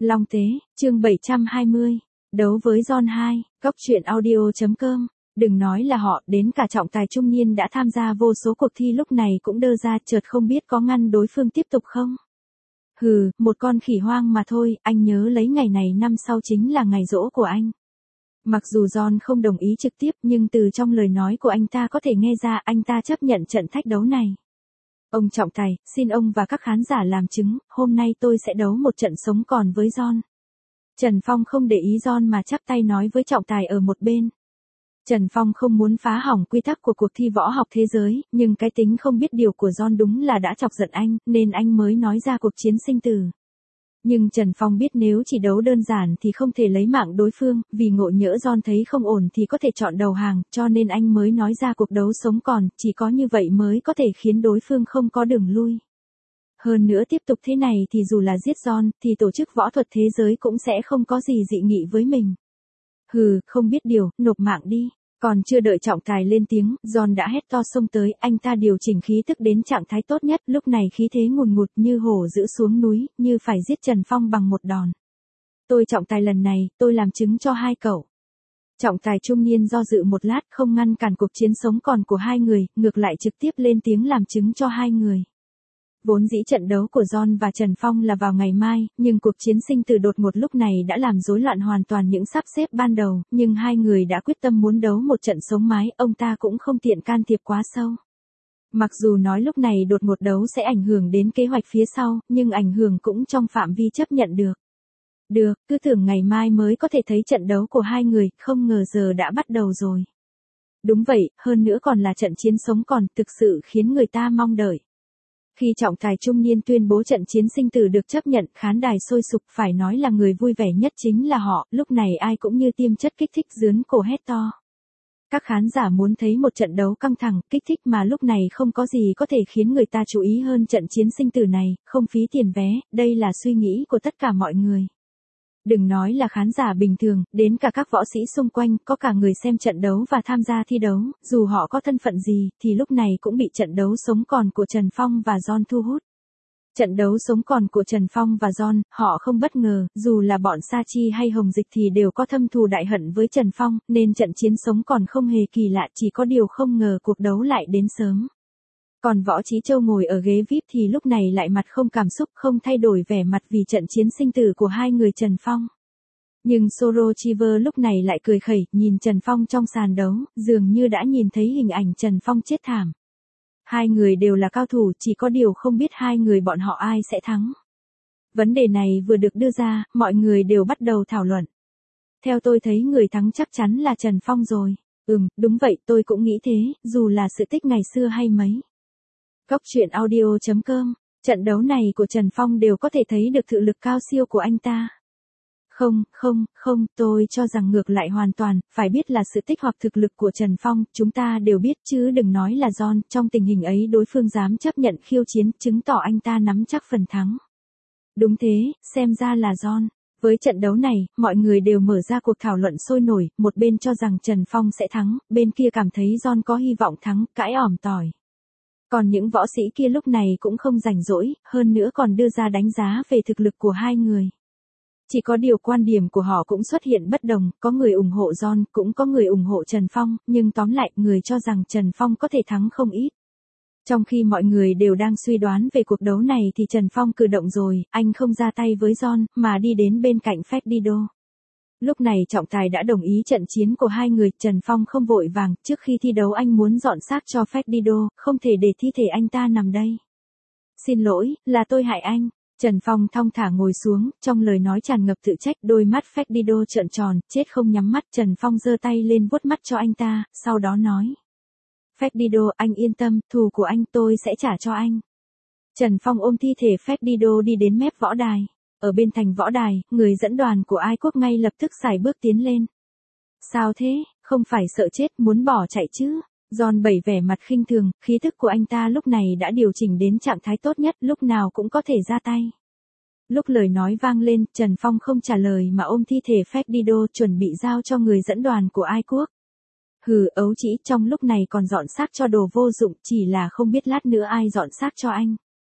Long Tế, chương 720, đấu với John 2, góc truyện audio.com. Đừng nói là họ, đến cả trọng tài trung niên đã tham gia vô số cuộc thi lúc này cũng đơ ra, chợt không biết có ngăn đối phương tiếp tục không. Hừ, một con khỉ hoang mà thôi, anh nhớ lấy ngày này năm sau chính là ngày giỗ của anh. Mặc dù John không đồng ý trực tiếp nhưng từ trong lời nói của anh ta có thể nghe ra anh ta chấp nhận trận thách đấu này. Ông trọng tài, xin ông và các khán giả làm chứng, hôm nay tôi sẽ đấu một trận sống còn với John. Trần Phong không để ý John mà chắp tay nói với trọng tài ở một bên. Trần Phong không muốn phá hỏng quy tắc của cuộc thi võ học thế giới, nhưng cái tính không biết điều của John đúng là đã chọc giận anh, nên anh mới nói ra cuộc chiến sinh tử. Nhưng Trần Phong biết nếu chỉ đấu đơn giản thì không thể lấy mạng đối phương, vì ngộ nhỡ John thấy không ổn thì có thể chọn đầu hàng, cho nên anh mới nói ra cuộc đấu sống còn, chỉ có như vậy mới có thể khiến đối phương không có đường lui. Hơn nữa tiếp tục thế này thì dù là giết John, thì tổ chức võ thuật thế giới cũng sẽ không có gì dị nghị với mình. Hừ, không biết điều, nộp mạng đi. Còn chưa đợi trọng tài lên tiếng, John đã hét to xông tới, anh ta điều chỉnh khí tức đến trạng thái tốt nhất, lúc này khí thế ngùn ngụt như hổ dữ xuống núi, như phải giết Trần Phong bằng một đòn. Tôi trọng tài lần này, tôi làm chứng cho hai cậu. Trọng tài trung niên do dự một lát không ngăn cản cuộc chiến sống còn của hai người, ngược lại trực tiếp lên tiếng làm chứng cho hai người. Vốn dĩ trận đấu của John và Trần Phong là vào ngày mai, nhưng cuộc chiến sinh tử đột ngột lúc này đã làm rối loạn hoàn toàn những sắp xếp ban đầu, nhưng hai người đã quyết tâm muốn đấu một trận sống mái, ông ta cũng không tiện can thiệp quá sâu. Mặc dù nói lúc này đột ngột đấu sẽ ảnh hưởng đến kế hoạch phía sau, nhưng ảnh hưởng cũng trong phạm vi chấp nhận được. Được, cứ tưởng ngày mai mới có thể thấy trận đấu của hai người, không ngờ giờ đã bắt đầu rồi. Đúng vậy, hơn nữa còn là trận chiến sống còn, thực sự khiến người ta mong đợi. Khi trọng tài trung niên tuyên bố trận chiến sinh tử được chấp nhận, khán đài sôi sục, phải nói là người vui vẻ nhất chính là họ, lúc này ai cũng như tiêm chất kích thích rướn cổ hét to. Các khán giả muốn thấy một trận đấu căng thẳng, kích thích mà lúc này không có gì có thể khiến người ta chú ý hơn trận chiến sinh tử này, không phí tiền vé, đây là suy nghĩ của tất cả mọi người. Đừng nói là khán giả bình thường, đến cả các võ sĩ xung quanh, có cả người xem trận đấu và tham gia thi đấu, dù họ có thân phận gì, thì lúc này cũng bị trận đấu sống còn của Trần Phong và John thu hút. Trận đấu sống còn của Trần Phong và John, họ không bất ngờ, dù là bọn Sa Chi hay Hồng Dịch thì đều có thâm thù đại hận với Trần Phong, nên trận chiến sống còn không hề kỳ lạ, chỉ có điều không ngờ cuộc đấu lại đến sớm. Còn Võ Chí Châu ngồi ở ghế VIP thì lúc này lại mặt không cảm xúc, không thay đổi vẻ mặt vì trận chiến sinh tử của hai người Trần Phong. Nhưng Sorochiver lúc này lại cười khẩy, nhìn Trần Phong trong sàn đấu, dường như đã nhìn thấy hình ảnh Trần Phong chết thảm. Hai người đều là cao thủ, chỉ có điều không biết hai người bọn họ ai sẽ thắng. Vấn đề này vừa được đưa ra, mọi người đều bắt đầu thảo luận. Theo tôi thấy người thắng chắc chắn là Trần Phong rồi. Đúng vậy, tôi cũng nghĩ thế, dù là sự tích ngày xưa hay mấy. Góc truyện audio.com, trận đấu này của Trần Phong đều có thể thấy được thực lực cao siêu của anh ta. Không, tôi cho rằng ngược lại hoàn toàn, phải biết là sự tích hoặc thực lực của Trần Phong, chúng ta đều biết chứ đừng nói là John, trong tình hình ấy đối phương dám chấp nhận khiêu chiến, chứng tỏ anh ta nắm chắc phần thắng. Đúng thế, xem ra là John. Với trận đấu này, mọi người đều mở ra cuộc thảo luận sôi nổi, một bên cho rằng Trần Phong sẽ thắng, bên kia cảm thấy John có hy vọng thắng, cãi ỏm tỏi. Còn những võ sĩ kia lúc này cũng không rảnh rỗi, hơn nữa còn đưa ra đánh giá về thực lực của hai người. Chỉ có điều quan điểm của họ cũng xuất hiện bất đồng, có người ủng hộ John, cũng có người ủng hộ Trần Phong, nhưng tóm lại, người cho rằng Trần Phong có thể thắng không ít. Trong khi mọi người đều đang suy đoán về cuộc đấu này thì Trần Phong cử động rồi, anh không ra tay với John, mà đi đến bên cạnh Fedido. Lúc này trọng tài đã đồng ý trận chiến của hai người, Trần Phong không vội vàng, trước khi thi đấu anh muốn dọn xác cho Fedido, không thể để thi thể anh ta nằm đây. Xin lỗi, là tôi hại anh. Trần Phong thong thả ngồi xuống, trong lời nói tràn ngập tự trách, đôi mắt Fedido trợn tròn, chết không nhắm mắt, Trần Phong giơ tay lên vuốt mắt cho anh ta, sau đó nói. Fedido, anh yên tâm, thù của anh tôi sẽ trả cho anh. Trần Phong ôm thi thể Fedido đi đến mép võ đài. Ở bên thành võ đài, người dẫn đoàn của Ai Quốc ngay lập tức sải bước tiến lên. Sao thế, không phải sợ chết muốn bỏ chạy chứ? John bày vẻ mặt khinh thường, khí thức của anh ta lúc này đã điều chỉnh đến trạng thái tốt nhất, lúc nào cũng có thể ra tay. Lúc lời nói vang lên, Trần Phong không trả lời mà ôm thi thể Fedido chuẩn bị giao cho người dẫn đoàn của Ai Quốc. Hừ, ấu trĩ, trong lúc này còn dọn xác cho đồ vô dụng, chỉ là không biết lát nữa ai dọn xác cho anh.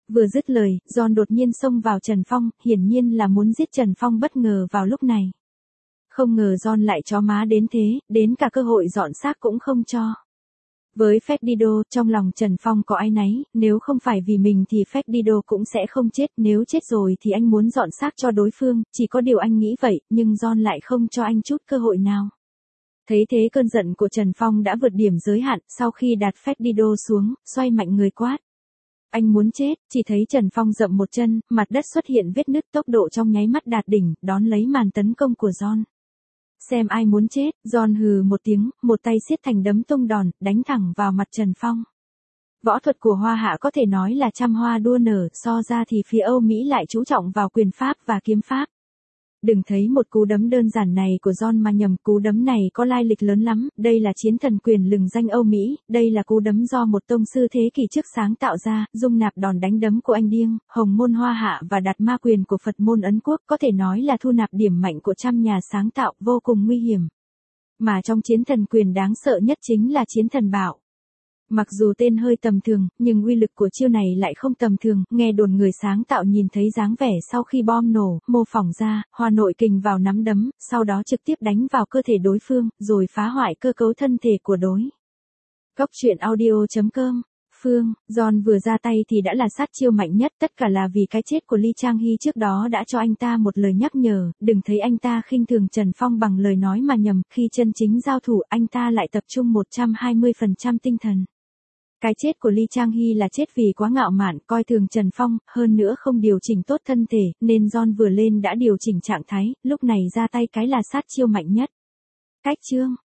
Vừa dứt lời, John đột nhiên xông vào Trần Phong, hiển nhiên là muốn giết Trần Phong bất ngờ vào lúc này. Không ngờ John lại chó má đến thế, đến cả cơ hội dọn xác cũng không cho. Với Ferdinand, trong lòng Trần Phong có áy náy, nếu không phải vì mình thì Ferdinand cũng sẽ không chết, nếu chết rồi thì anh muốn dọn xác cho đối phương, chỉ có điều anh nghĩ vậy, nhưng John lại không cho anh chút cơ hội nào. Thấy thế cơn giận của Trần Phong đã vượt điểm giới hạn, sau khi đặt Ferdinand xuống, xoay mạnh người quát. Anh muốn chết, chỉ thấy Trần Phong dậm một chân, mặt đất xuất hiện vết nứt, tốc độ trong nháy mắt đạt đỉnh, đón lấy màn tấn công của John. Xem ai muốn chết, John hừ một tiếng, một tay siết thành đấm tung đòn, đánh thẳng vào mặt Trần Phong. Võ thuật của Hoa Hạ có thể nói là trăm hoa đua nở, so ra thì phía Âu Mỹ lại chú trọng vào quyền pháp và kiếm pháp. Đừng thấy một cú đấm đơn giản này của John mà nhầm, cú đấm này có lai lịch lớn lắm, đây là chiến thần quyền lừng danh Âu Mỹ, đây là cú đấm do một tông sư thế kỷ trước sáng tạo ra, dung nạp đòn đánh đấm của anh Điêng, Hồng môn Hoa Hạ và Đạt ma quyền của Phật môn Ấn Quốc, có thể nói là thu nạp điểm mạnh của trăm nhà sáng tạo, vô cùng nguy hiểm. Mà trong chiến thần quyền đáng sợ nhất chính là chiến thần bạo. Mặc dù tên hơi tầm thường, nhưng uy lực của chiêu này lại không tầm thường, nghe đồn người sáng tạo nhìn thấy dáng vẻ sau khi bom nổ, mô phỏng ra, hòa nội kình vào nắm đấm, sau đó trực tiếp đánh vào cơ thể đối phương, rồi phá hoại cơ cấu thân thể của đối. Cốc truyện audio.com John vừa ra tay thì đã là sát chiêu mạnh nhất, tất cả là vì cái chết của Lee Chang-hee trước đó đã cho anh ta một lời nhắc nhở, đừng thấy anh ta khinh thường Trần Phong bằng lời nói mà nhầm, khi chân chính giao thủ anh ta lại tập trung 120% tinh thần. Cái chết của Lee Chang-hee là chết vì quá ngạo mạn, coi thường Trần Phong, hơn nữa không điều chỉnh tốt thân thể, nên John vừa lên đã điều chỉnh trạng thái, lúc này ra tay cái là sát chiêu mạnh nhất. Cách chương